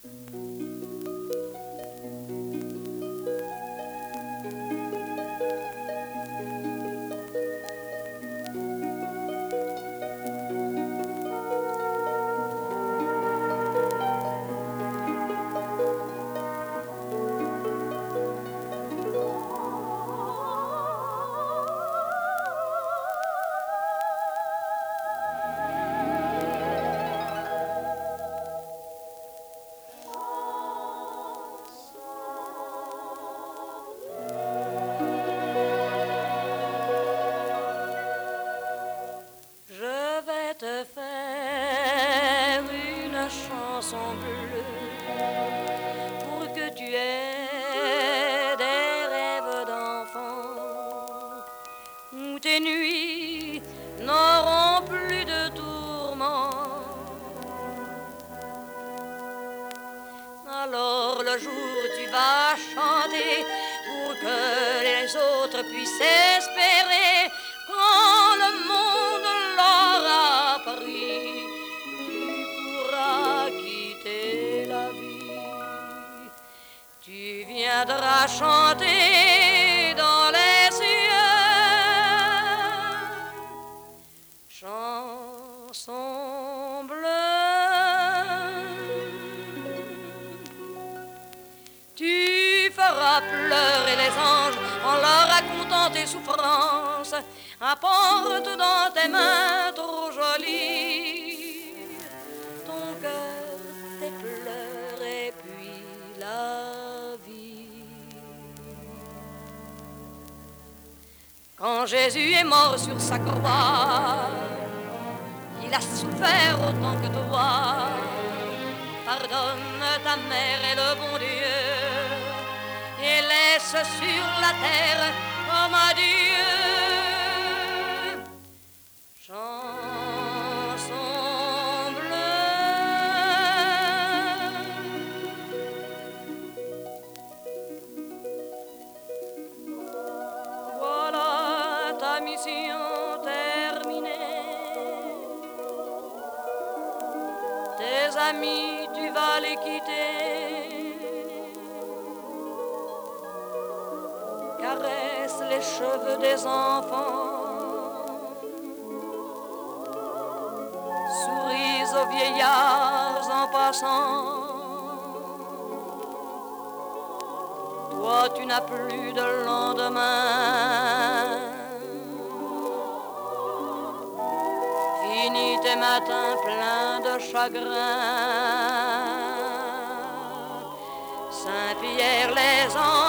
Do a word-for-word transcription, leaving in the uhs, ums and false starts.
Te faire une chanson bleue pour que tu aies des rêves d'enfant où tes nuits n'auront plus de tourments. Alors le jour où tu vas chanter pour que les autres puissent espérer quand le monde l'aura pris, tu pourras quitter la vie. Tu viendras chanter dans les cieux, chanson bleue. Tu feras pleurer les anges en leur racontant tes souffrances. Apporte dans tes mains trop jolies ton cœur, tes pleurs et puis la vie. Quand Jésus est mort sur sa croix, il a souffert autant que toi. Pardonne ta mère et le bon Dieu et laisse sur la terre comme adieu. Chanson bleue. Voilà ta mission terminée. Tes amis, tu vas les quitter. Caresse les cheveux des enfants. Souris aux vieillards en passant. Toi, tu n'as plus de lendemain. Finis tes matins pleins de chagrin. Saint-Pierre les anges